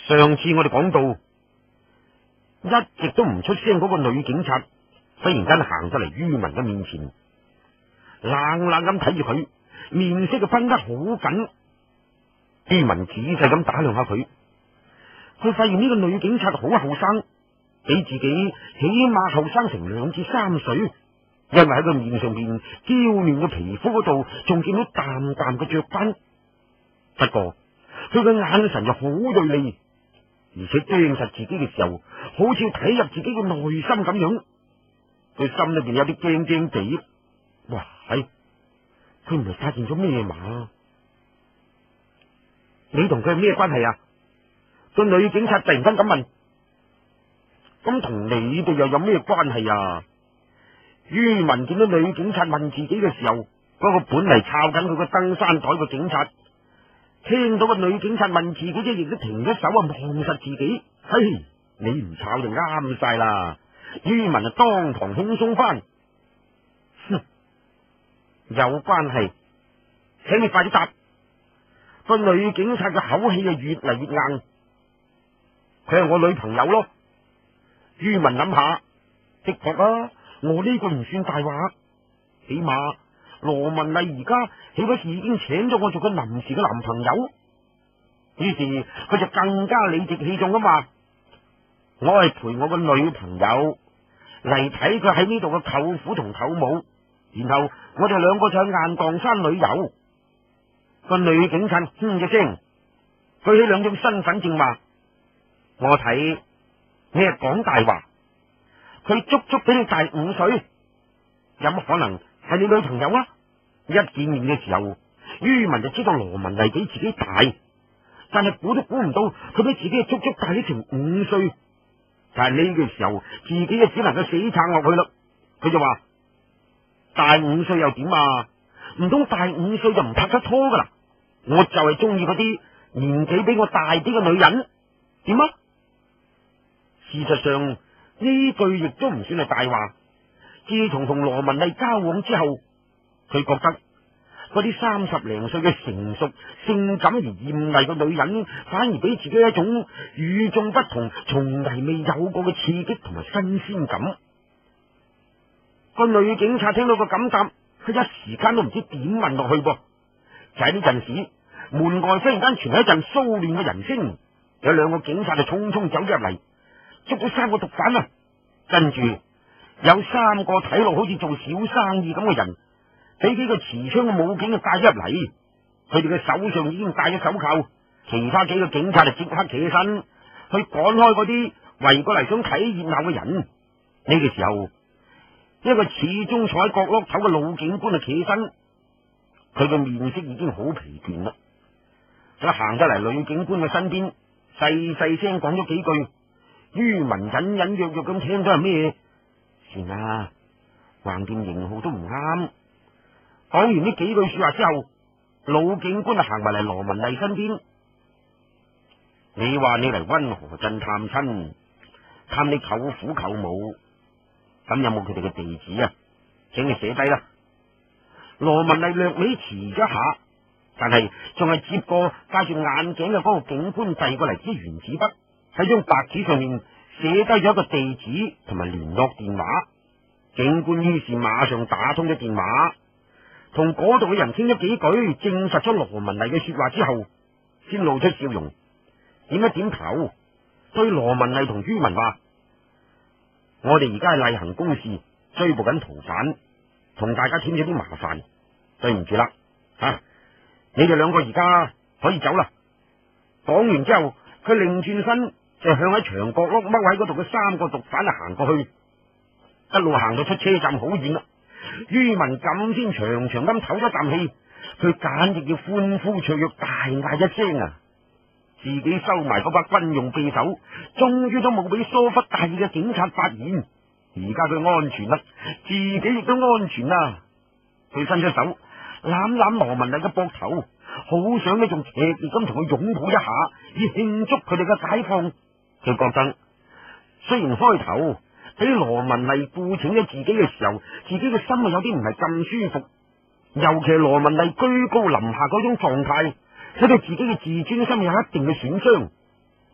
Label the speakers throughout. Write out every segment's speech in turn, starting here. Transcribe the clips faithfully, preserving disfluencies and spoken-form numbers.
Speaker 1: 上次我哋講到，一直都唔出聲嗰個女警察，忽然間行咗嚟于文嘅面前，冷冷咁睇住佢，面色就繃得好緊。于文仔細咁打量下佢，佢發現呢個女警察好後生，比自己起碼後生成兩至三歲，因為喺佢面上邊嬌嫩嘅皮膚嗰度，仲見到淡淡嘅雀斑。不過佢嘅眼神就好銳利，而且盯實自己嘅時候，好似要睇入自己嘅內心咁樣。佢心裏邊有啲驚驚地，哇！係佢唔係發現咗咩嘛？你同佢係咩關係啊？個女警察突然間咁問，咁同你哋又有咩關係啊？于文見到女警察問自己嘅時候，嗰、那個本嚟抄緊佢個登山袋嘅警察，聽到個女警察問自己，即亦都停咗手啊，望實自己。嘿，你唔抄就啱晒啦！于文啊，當堂輕鬆翻。哼，有關係，請你快啲答。個女警察嘅口氣就越嚟越硬。佢係我女朋友咯。于文諗下，的確啊，我呢個唔算大話，起碼羅文麗而家豈不是已經請咗我做佢臨時嘅男朋友？於是佢就更加理直氣壯咁話：我係陪我個女朋友嚟睇佢喺呢度嘅舅父同舅母，然後我哋兩個就去雁蕩山旅遊。個女警察哼一聲，舉起兩張身份證話：我睇你係講大話，佢足足比你大五歲，有乜可能係你女朋友啊？一見面嘅時候，于文就知道羅文麗比自己大，但係估都估唔到佢比自己足足大咗成五歲。但係呢個時候，自己就只能夠死撐落去啦。佢就話：大五歲又點啊？唔通大五歲就唔拍得拖噶啦？我就係中意嗰啲年紀比我大啲嘅女人，點啊？事實上呢句亦都唔算係大話。自從同羅文麗交往之後，佢覺得嗰啲三十零歲嘅成熟、性感而艷麗嘅女人，反而俾自己一種與眾不同、從嚟未有過嘅刺激同埋新鮮感。個女警察聽到個咁答，佢一時間都唔知點問落去噃。就喺呢陣時，門外忽然間傳嚟一陣騷亂嘅人聲，有兩個警察就匆匆走咗入嚟，捉咗三個毒販啊！跟住有三個睇落好似做小生意咁嘅人，俾幾個持槍嘅武警就帶咗入嚟。佢哋嘅手上已經戴咗手銬，其他幾個警察就即刻企起身去趕開嗰啲圍過嚟想睇熱鬧嘅人。呢、這個時候，一個始終坐喺角落頭嘅老警官就企起身，佢嘅面色已經好疲倦啦。佢行咗嚟女警官嘅身邊，細細聲講咗幾句。于文隱隱約約咁聽咗係咩？算啦，橫掂型號都唔啱。講完呢幾句說話之後，老警官就行埋嚟羅文麗身邊。你話你嚟溫河鎮探親，探你舅父舅母，咁有冇佢哋嘅地址啊？請你寫低啦。羅文麗略微遲咗下，但係仲係接過戴住眼鏡嘅嗰個警官遞過嚟支原子筆，喺張白紙上面寫低咗一個地址同埋聯絡電話。警官於是馬上打通咗電話，同嗰度嘅人傾咗幾句，證實咗羅文麗嘅說話之後，先露出笑容，點一點頭，對羅文麗同于文話：我哋而家係例行公事，追捕緊逃犯，同大家添咗啲麻煩，對唔住啦，吓、啊，你哋兩個而家可以走啦。講完之後，佢擰轉身就向喺牆角落踎喺嗰度嘅三個毒販啊行過去，一路行到出車站好遠啦。于文咁先長長咁唞咗啖氣，佢簡直要歡呼雀躍，大嗌一聲啊！自己收埋嗰把軍用匕首，終於都冇俾疏忽大意嘅警察發現。而家佢安全啦，自己亦都安全啦。佢伸出手攬攬羅文麗嘅膊頭，好想呢仲劇烈咁同佢擁抱一下，以慶祝佢哋嘅解放。佢覺得雖然開頭俾羅文麗雇請咗自己嘅時候，自己嘅心啊有啲唔係咁舒服，尤其係羅文麗居高臨下嗰種狀態，使到自己嘅自尊心有一定嘅損傷。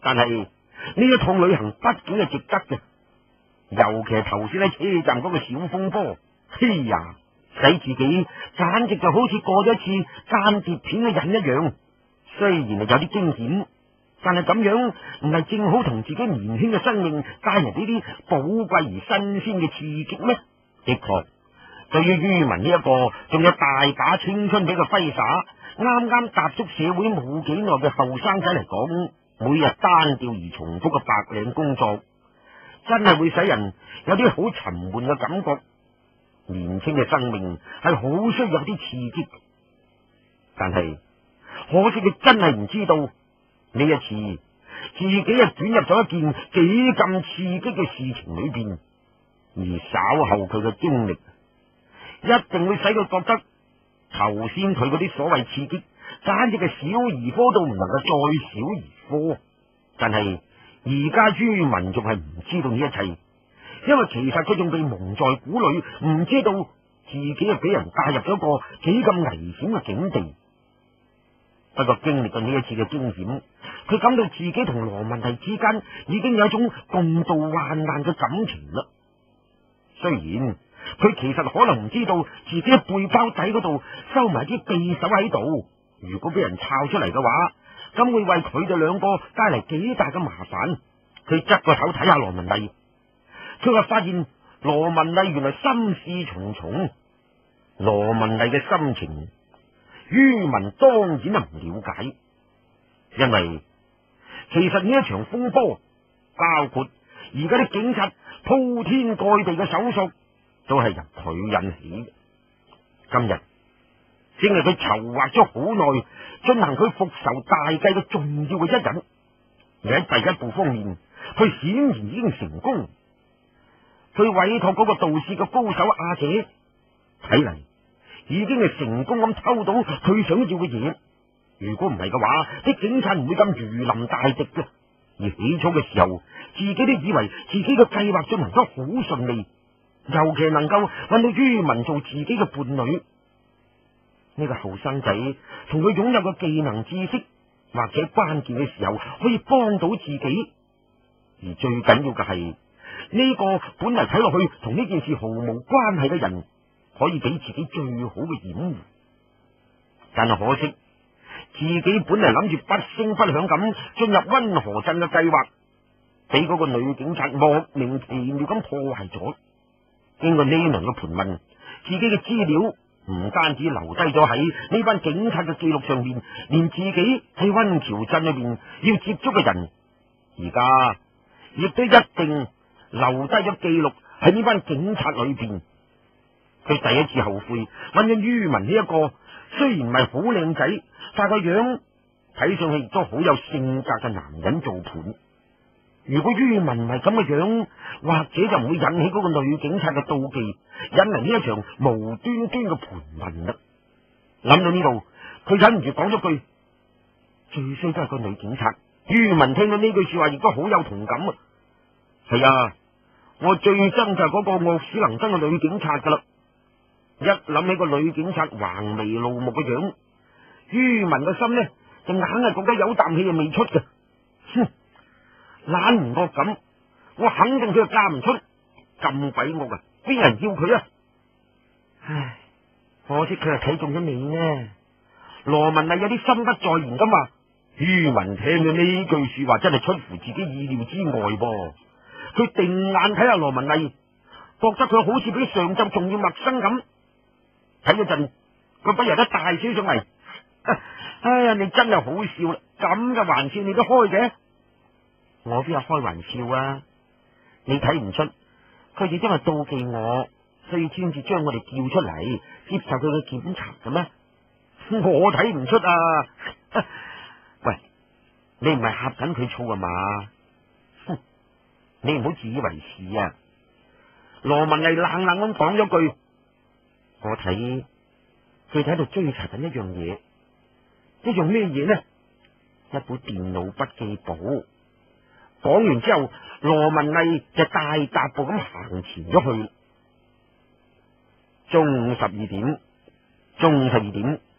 Speaker 1: 但係呢一趟旅行畢竟係值得嘅，尤其係頭先喺車站嗰個小風波，嘿呀，使自己簡直就好似過咗一次間諜片嘅癮一樣。雖然係有啲驚險，但係咁樣唔係正好同自己年輕嘅生命帶嚟呢啲寶貴而新鮮嘅刺激咩？的確，對於于文呢一個仲有大把青春俾佢揮灑，啱啱踏足社會冇幾耐嘅後生仔嚟講，每日單調而重複嘅白領工作，真係會使人有啲好沉悶嘅感覺。年輕嘅生命係好需要有啲刺激，但係可惜佢真係唔知道呢一次自己係捲入咗一件幾咁刺激嘅事情裏邊，而稍後佢嘅經歷一定會使佢覺得頭先佢嗰啲所謂刺激簡直係小兒科到唔能夠再小兒科。但係而家于文仲係唔知道呢一切，因為其實佢仲被蒙在鼓裏，唔知道自己係俾人帶入咗一個幾咁危險嘅境地。不過經歷過呢一次嘅驚險，佢感到自己同羅文麗之間已經有一種共度患難嘅感情啦。雖然佢其實可能唔知道自己嘅背包底嗰度收埋啲匕首喺度，如果俾人抄出嚟嘅話，咁會為佢哋兩個帶嚟幾大嘅麻煩。佢側個頭睇下羅文麗，佢話發現羅文麗原來心事重重。羅文麗嘅心情，于文當然係唔了解，因為其實呢一場風波，包括而家啲警察鋪天蓋地嘅搜索，都係由佢引起嘅。今日正係佢籌劃咗好耐，進行佢復仇大計嘅重要嘅一日。而喺第一步方面，佢顯然已經成功。佢委託嗰個盜竊嘅高手阿姐，睇嚟已經係成功咁偷到佢想要嘅嘢。如果唔係嘅話，啲警察唔會咁如臨大敵嘅。而起初嘅時候，自己都以為自己嘅計劃進行得好順利，尤其能夠揾到于文做自己嘅伴侶。呢個後生仔同佢擁有嘅技能知識，或者關鍵嘅時候可以幫到自己。而最緊要嘅係呢個本嚟睇落去同呢件事毫無關係嘅人，可以俾自己最好嘅掩護。但係可惜，自己本嚟諗住不聲不響咁進入溫河鎮嘅計劃，俾嗰個女警察莫名其妙咁破壞咗。經過呢輪嘅盤問，自己嘅資料唔單止留低咗喺呢班警察嘅記錄上面，連自己喺溫橋鎮裏邊要接觸嘅人，而家亦都一定留低咗記錄喺呢班警察裏邊。佢第一次後悔揾咗于文呢一個雖然唔係好靚仔，但個樣睇上去亦都好有性格嘅男人做伴。如果于文唔係咁嘅樣，或者就唔會引起嗰個女警察嘅妒忌，引嚟呢一場無端端嘅盤問啦。諗到呢度，佢忍唔住講咗句：最衰都係個女警察。于文聽到呢句說話，亦都好有同感啊！係啊，我最憎就係嗰個惡死能登嘅女警察噶啦。一諗起個女警察橫眉怒目嘅樣，于文嘅心呢就硬係覺得有啖氣係未出嘅。哼，懶唔過咁，我肯定佢係嫁唔出，咁鬼惡啊，邊人要佢啊？唉，可惜佢係睇中咗你呢。羅文麗有啲心不在焉噶嘛。于文聽到呢句說話，真係出乎自己意料之外噃。佢定眼睇下羅文麗，覺得佢好似比上晝仲要陌生咁。睇嗰陣，佢不由得大笑上嚟。哎呀，你真係好笑啦！咁嘅玩笑你都開嘅？我邊有開玩笑啊？你睇唔出佢哋因為妒忌我，所以先至將我哋叫出嚟接受佢嘅檢查嘅咩？我睇唔出啊！喂，你唔係呷緊佢醋啊嘛？哼，你唔好自以為是啊！羅文毅冷冷咁講咗句：我睇佢哋喺度追查緊一樣嘢，一樣咩嘢呢？一本電腦筆記簿。講完之後，羅文毅就大踏步咁行前咗去。中午十二點，中午十二點，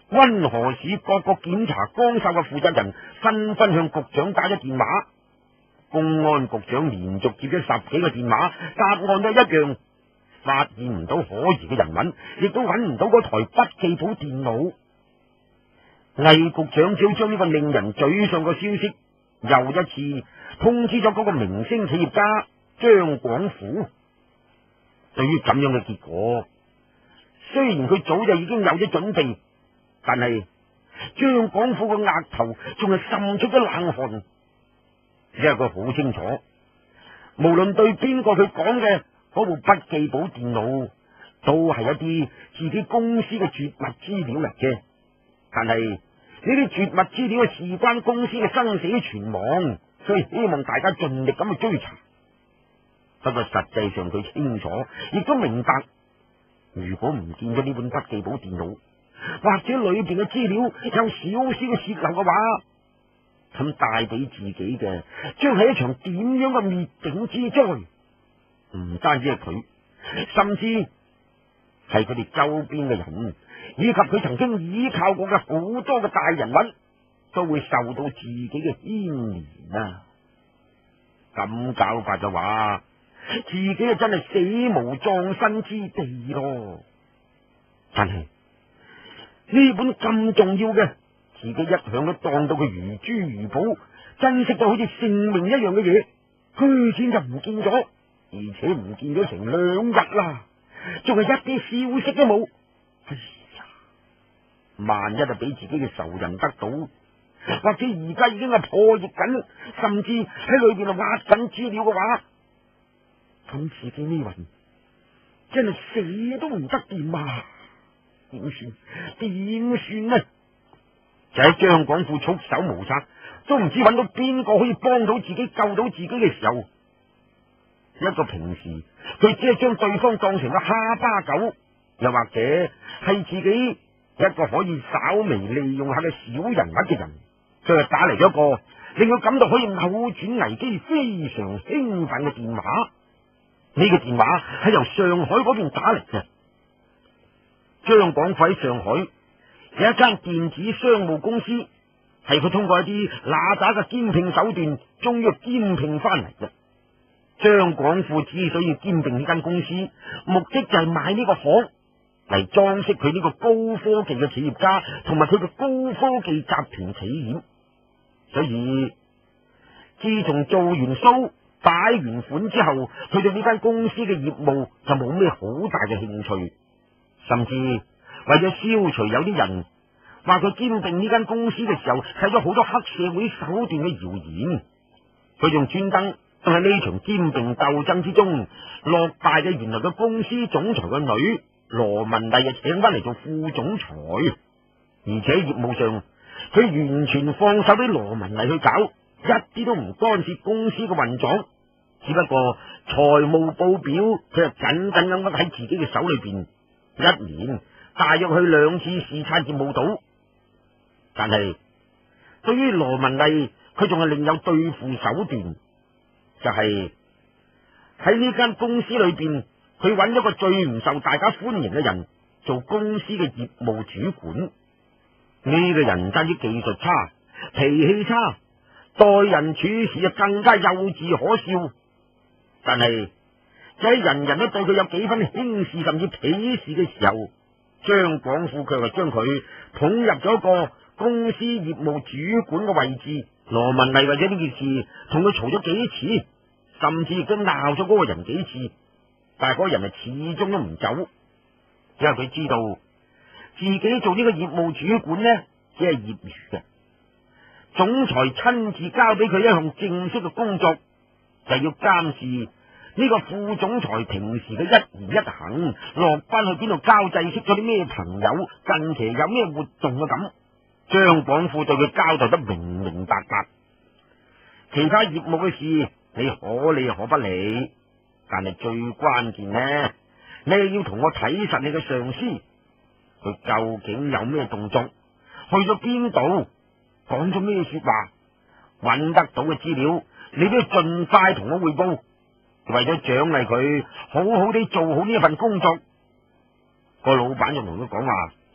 Speaker 1: 溫河市各個檢查崗哨嘅負責人紛紛向局長打咗電話，公安局長連續接咗十幾個電話，答案都一樣，發現唔到可疑嘅人物，亦都揾唔到嗰台筆記簿電腦。魏局長只好將呢個令人沮喪嘅消息又一次通知咗嗰個明星企業家張廣府。對於咁樣嘅結果，雖然佢早就已經有咗準備，但係張廣府個額頭仲係滲出咗冷汗，只係佢好清楚，無論對邊個佢講嘅嗰部筆記簿電腦，都係一啲自己公司嘅絕密資料嚟嘅。但係呢啲絕密資料係事關公司嘅生死存亡，所以希望大家盡力咁去追查。不過實際上佢清楚，亦都明白，如果唔見咗呢本筆記簿電腦，或者裏邊嘅資料有少少嘅洩漏嘅話，咁帶俾自己嘅將係一場點樣嘅滅頂之災。唔單止係佢，甚至係佢哋周邊嘅人，以及佢曾經依靠過嘅好多嘅大人物，都會受到自己嘅牽連啊！咁搞法嘅話，自己啊真係死無葬身之地咯。但係呢本咁重要嘅，自己一向都當到佢如珠如寶，珍惜到好似性命一樣嘅嘢，居然就唔見咗，而且唔見咗成兩日啦，仲係一啲消息都冇。哎呀，萬一係俾自己嘅仇人得到，或者而家已經係破譯緊，甚至喺裏邊啊挖緊資料嘅話，咁自己呢魂真係死都唔得掂啊！點算？點算呢？就喺張廣富束手無策，都唔知揾到邊個可以幫到自己、救到自己嘅時候，一個平時佢只係將對方當成個哈巴狗，又或者係自己一個可以稍微利用下嘅小人物嘅人，佢就打嚟咗一個令佢感到可以扭轉危機非常興奮嘅電話。呢個電話係由上海嗰邊打嚟嘅。張廣富喺上海有一間電子商務公司，係佢通過一啲揦鮓嘅兼聘手段，終於兼聘翻嚟嘅。張廣富之所以兼併呢間公司，目的就係買呢個房嚟裝飾佢呢個高科技嘅企業家，同埋佢嘅高科技集團企業。所以自從做完 show 擺完款之後，佢對呢間公司嘅業務就冇咩好大嘅興趣，甚至為咗消除有啲人話佢兼併呢間公司嘅時候使咗好多黑社會手段嘅謠言，佢仲專登都喺呢場兼併鬥爭之中落敗嘅原來嘅公司總裁嘅女羅文麗，就請翻嚟做副總裁，而且業務上佢完全放手俾羅文麗去搞，一啲都唔干涉公司嘅運作，只不過財務報表佢就緊緊咁喺自己嘅手裏邊，一年大約去兩次視察業務度。但係對於羅文麗，佢仲係另有對付手段，就係喺呢間公司裏邊，佢揾咗個最唔受大家歡迎嘅人做公司嘅業務主管。呢個人唔單止技術差、脾氣差，待人處事啊更加幼稚可笑。但係就喺人人都對佢有幾分輕視甚至鄙視嘅時候，張廣富卻係將佢捧入咗一個公司業務主管嘅位置。羅文麗為咗呢件事同佢嘈咗幾次，甚至亦都鬧咗嗰個人幾次，但係嗰個人係始終都唔走，因為佢知道自己做呢個業務主管呢，只係業餘嘅。總裁親自交俾佢一項正式嘅工作，就係要監視呢個副總裁平時嘅一言一行，落班去邊度交際，識咗啲咩朋友，近期有咩活動啊咁。張廣富對佢交代得明明白白，其他業務嘅事你可理可不理，但係最關鍵呢，你要同我睇實你嘅上司，佢究竟有咩動作，去咗邊度，講咗咩說話，揾得到嘅資料，你都要盡快同我匯報。為咗獎勵佢好好地做好呢一份工作，個老闆就同佢講話：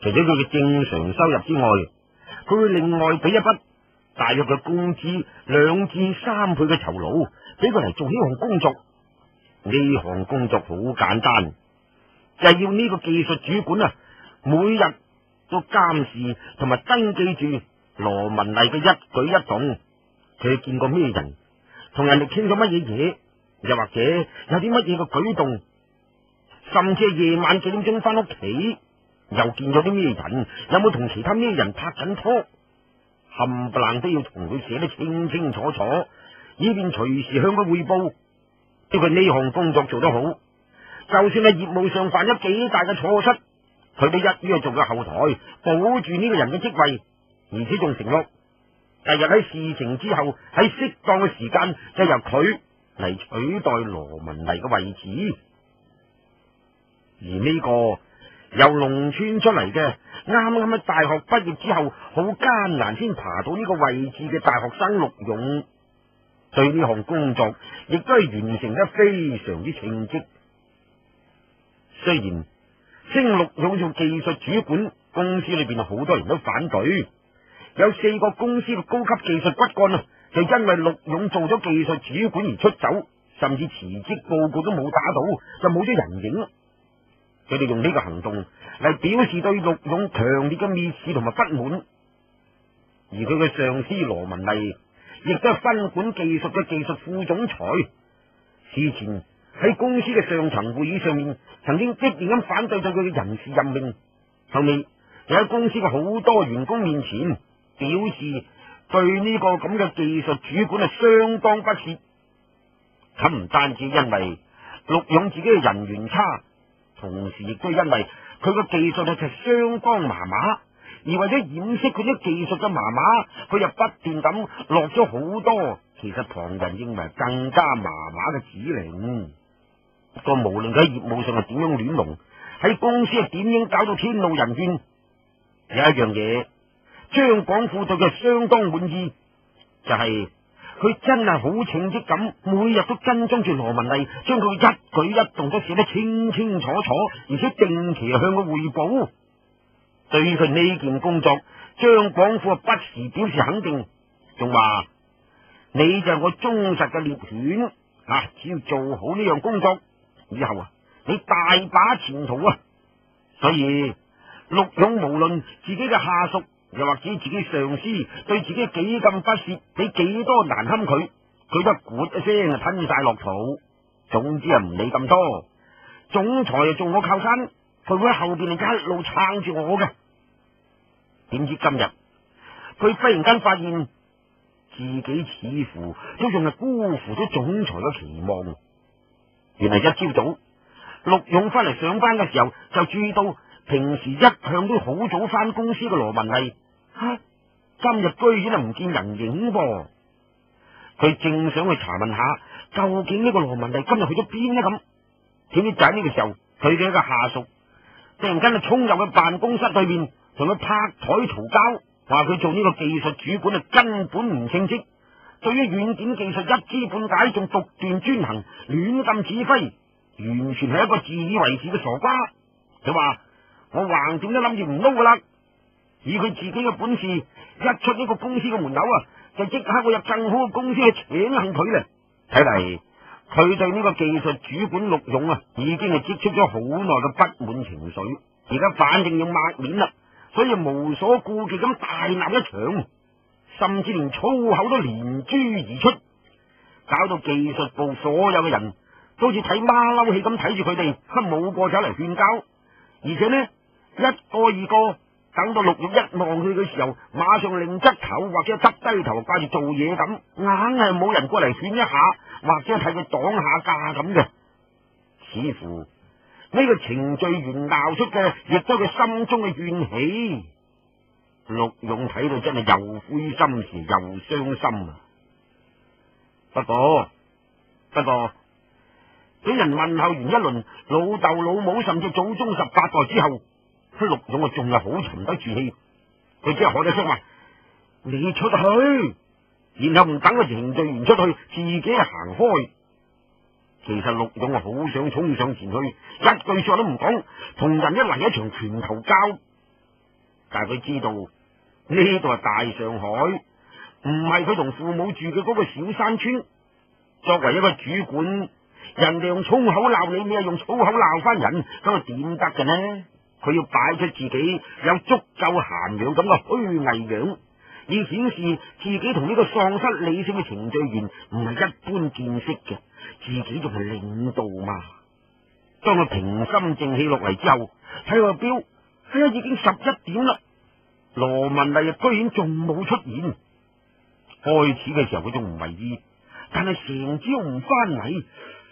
Speaker 1: 除咗佢嘅正常收入之外，佢會另外俾一筆大約嘅工資兩至三倍嘅酬勞俾佢嚟做呢項工作。呢項工作好簡單，就係要呢個技術主管啊，每日都監視同埋登記住羅文麗嘅一舉一動。佢見過咩人，同人哋傾咗乜嘢嘢，又或者有啲乜嘢嘅舉動，甚至係夜晚幾點鐘翻屋企，又見咗啲咩人，有冇同其他咩人拍緊拖，冚唪唥都要同佢寫得清清楚楚，以便隨時向佢匯報。因為呢項工作做得好，就算係業務上犯咗幾大嘅錯失，佢都一於做個後台，保住呢個人嘅職位，而且仲承諾第日喺事情之後，喺適當嘅時間就由佢嚟取代羅文麗嘅位置。而呢個由農村出嚟嘅，啱啱喺大學畢業之後，好艱難先爬到呢個位置嘅大學生陸勇，對呢項工作亦都係完成得非常之稱職。雖然升陸勇做技術主管，公司裏邊好多人都反對，有四個公司嘅高級技術骨幹啊，就因為陸勇做咗技術主管而出走，甚至辭職報告都冇打到，就冇咗人影。佢哋用呢個行動嚟表示對陸勇強烈嘅蔑視同埋不滿。而佢嘅上司羅文麗亦都係分管技術嘅技術副總裁，事前喺公司嘅上層會議上面，曾經激烈咁反對對佢嘅人事任命，後尾又喺公司嘅好多員工面前表示對呢個咁嘅技術主管係相當不屑。咁唔單止因為陸勇自己嘅人緣差，同時亦都因為佢個技術就相當麻麻，而為咗掩飾佢啲技術嘅麻麻，佢又不斷咁落咗好多其實旁人認為更加麻麻嘅指令。不過無論佢喺業務上係點樣亂龍，喺公司係點樣搞到天怒人怨，有一樣嘢張廣富對佢相當滿意，就係、是、佢真係好稱職咁，每日都跟蹤住羅文麗，將佢一舉一動都寫得清清楚楚，而且定期向佢匯報。對於佢呢件工作，張廣富不時表示肯定，仲話你就係我忠實嘅獵犬啊！只要做好呢樣工作，以後啊，你大把前途啊！所以陸勇無論自己嘅下屬，又或者自己上司對自己幾咁不屑，俾幾多難堪佢，佢都咕一聲啊吞晒落肚。總之啊唔理咁多，總裁啊做我靠山，佢會喺後邊一路撐住我嘅。點知今日佢忽然間發現自己似乎都仲係辜負咗總裁嘅期望。原來一朝早陸勇翻嚟上班嘅時候，就注意到平時一向都好早翻公司嘅羅文麗，啊，今日居然係唔見人影噃。佢正想去查問下究竟呢個羅文麗今日去咗邊呢？咁點知就喺呢個時候，佢嘅一個下屬突然間就衝入去辦公室裏面，同佢拍台嘈交，話佢做呢個技術主管啊根本唔稱職，對於軟件技術一知半解，仲獨斷專行，亂咁指揮，完全係一個自以為是嘅傻瓜。佢話我橫掂都諗住唔撈噶啦，以佢自己嘅本事，一出呢個公司嘅門口啊，就即刻會有更好嘅公司去請幸佢咧。睇嚟佢對呢個技術主管陸勇啊，已經係積蓄咗好耐嘅不滿情緒，而家反正要抹面啦，所以無所顧忌咁大鬧一場，甚至連粗口都連珠而出，搞到技術部所有嘅人都好似睇馬騮戲咁睇住佢哋，冇個走嚟勸交。而且呢，一個二個等到陸勇一望佢嘅時候，馬上擰側頭或者耷低頭掛住做嘢咁，硬係冇人過嚟勸一下，或者睇佢擋下架咁嘅。似乎呢個程序員鬧出嘅，亦都係佢心中嘅怨氣。陸勇睇到真係又灰心時又傷心啊！不過不過俾人問候完一輪老豆老母甚至祖宗十八代之後，陸勇啊仲係好沉得住氣，佢只係喝一聲話：你出去，然後唔等個程序員出去，自己行開。其實陸勇啊好想衝上前去，一句說話都唔講，同人一嚟一場拳頭交。 但係佢知道呢度係大上海，唔係佢同父母住嘅嗰個小山村。作為一個主管，人哋用粗口鬧你，你又用粗口鬧翻人，咁啊點得嘅呢？佢要擺出自己有足夠涵養咁嘅虛偽樣，以顯示自己同呢個喪失理性嘅程序員唔係一般見識嘅，自己仲係領導嘛。當佢平心靜氣落嚟之後，睇個表，哎呀，已經十一點啦。羅文麗居然仲冇出現。開始嘅時候佢仲唔為意，但係成朝唔翻嚟。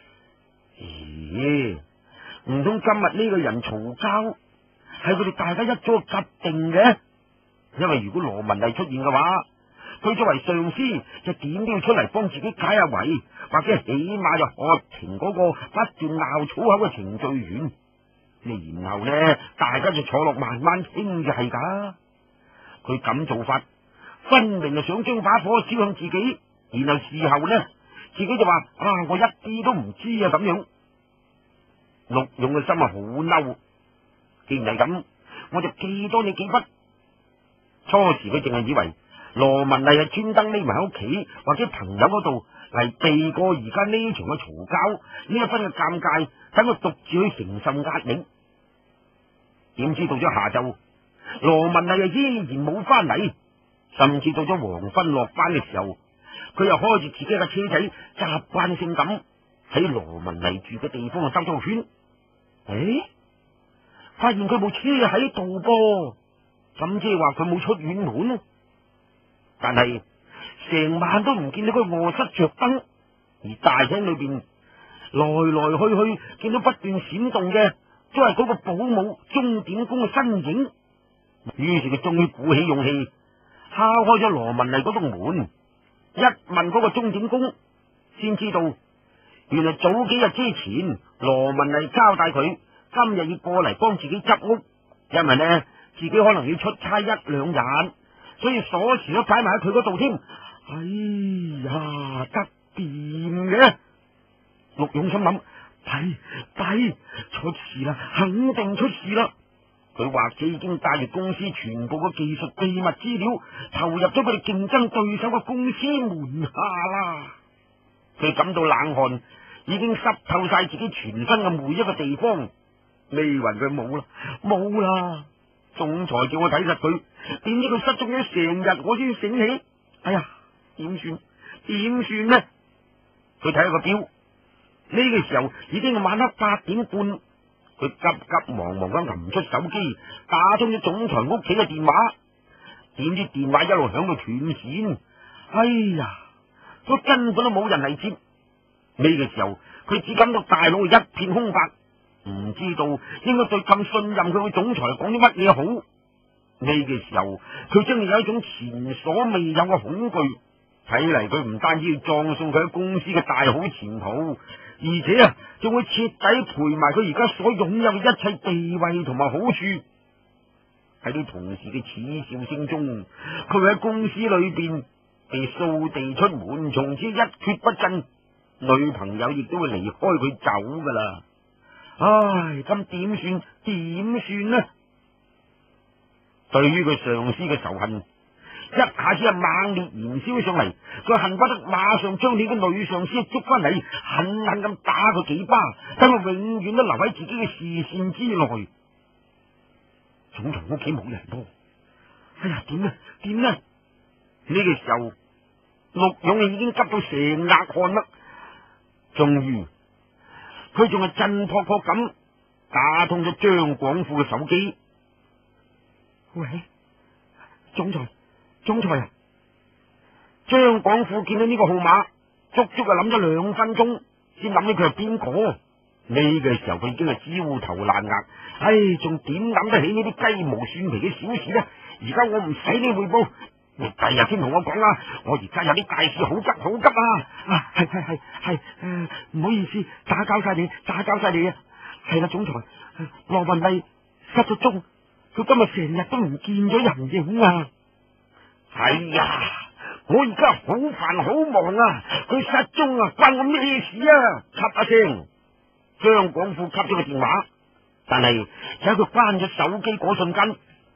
Speaker 1: 咦？唔通今日呢個人嘈交係佢哋大家一早夾定嘅？因為如果羅文麗出現嘅話，佢作為上司就點都要出嚟幫自己解下圍，或者起碼就喝停嗰個不斷鬧粗口嘅程序員。然後呢，大家就坐落慢慢傾嘅係噶。佢咁做法，分明係想將把火燒向自己，然後事後呢，自己就話啊，我一啲都唔知啊咁樣。陸勇嘅心啊好嬲，既然係咁，我就記多你幾筆。初時佢淨係以為羅文麗係專登匿埋喺屋企或者朋友嗰度嚟避過而家呢場嘅嘈交，呢一分嘅尷尬，等佢獨自去承受壓力。點知到咗下晝，羅文麗依然冇翻嚟，甚至到咗黃昏落班嘅時候，佢又開住自己嘅車仔，習慣性咁喺羅文麗住嘅地方啊兜咗個圈。誒，發現佢部車喺度噃，咁即係話佢冇出遠門。但係成晚都唔見到佢臥室着燈，而大廳裏邊來來去去見到不斷閃動嘅，都係嗰個保姆鐘點工嘅身影。於是佢終於鼓起勇氣敲開咗羅文麗嗰棟門，一問嗰個鐘點工，先知道原來早幾日之前羅文麗交代佢今日要過嚟幫自己執屋，因為呢自己可能要出差一兩日，所以鎖匙都擺埋喺佢嗰度添。哎呀，得掂嘅！陸勇心諗，弊弊，出事啦，肯定出事啦！佢或者已經帶住公司全部嘅技術秘密資料，投入咗佢哋競爭對手嘅公司門下啦。佢感到冷汗已經濕透晒自己全身嘅每一個地方。呢雲佢冇啦，冇啦！總裁叫我睇實佢，點知佢失蹤咗成日，我先醒起。哎呀，點算？點算呢？佢睇下個表，呢個時候已經係晚黑八點半。佢急急忙忙咁揞出手機，打通咗總裁屋企嘅電話。點知電話一路響到斷線。哎呀，佢根本都冇人嚟接。呢個時候，佢只感到大腦一片空白。唔知道應該對咁信任佢嘅總裁講啲乜嘢好。呢個時候，佢真係有一種前所未有嘅恐懼。睇嚟佢唔單止要葬送佢喺公司嘅大好前途，而且啊，仲會徹底賠埋佢而家所擁有嘅一切地位同埋好處。喺啲同事嘅恥笑聲中，佢喺公司裏邊被掃地出門，從此一蹶不振。女朋友亦都會離開佢走噶啦。唉，咁點算？點算呢？對於佢上司嘅仇恨，一下子係猛烈燃燒上嚟，佢恨不得馬上將呢個女上司捉翻嚟，狠狠咁打佢幾巴，等佢永遠都留喺自己嘅視線之內。總裁屋企冇人噃，哎呀，點呢？點呢？呢個時候，陸勇已經急到成額汗啦。終於，佢仲係震撲撲咁打通咗張廣富嘅手機。喂，總裁，總裁啊！張廣富見到呢個號碼，足足係諗咗兩分鐘，先諗起佢係邊個。呢個時候佢已經係焦頭爛額，唉，仲點諗得起呢啲雞毛蒜皮嘅小事呢？而家我唔使你匯報，你第日先同我講啦。我而家有啲大事好急好急啊！啊，係係係係，誒，唔好意思，打攪晒你，打攪晒你啊！係啦，總裁，羅文麗失咗蹤，佢今日成日都唔見咗人影啊！係呀，我而家好煩好忙啊！佢失蹤啊，關我咩事啊？嚓一聲，張廣富吸咗個電話，但係就喺佢關咗手機嗰瞬間，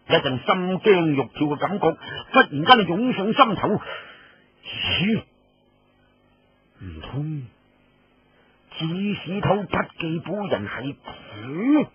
Speaker 1: 一陣心驚肉跳嘅感覺忽然間就湧上心頭。咦？唔通指使偷筆記簿人係佢？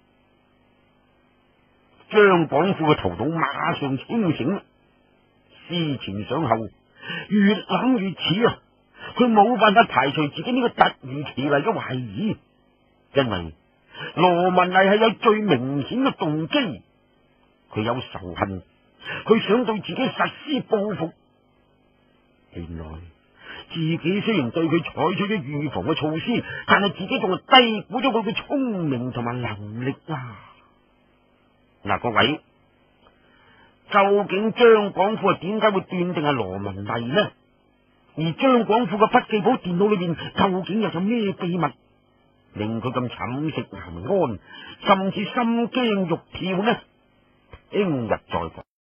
Speaker 1: 張廣富嘅頭腦馬上清醒，思前想後，越諗越似啊！佢冇辦法排除自己呢個突如其來嘅懷疑，因為羅文麗係有最明顯嘅動機，佢有仇恨，佢想對自己實施報復。原來自己雖然對佢採取咗預防嘅措施，但係自己仲係低估咗佢嘅聰明同埋能力啊！嗱，各位，究竟張廣富係點解會斷定係羅文麗呢？而張廣富嘅筆記簿電腦裏面究竟又有咩秘密，令佢咁寢食難安，甚至心驚肉跳呢？聽日再講。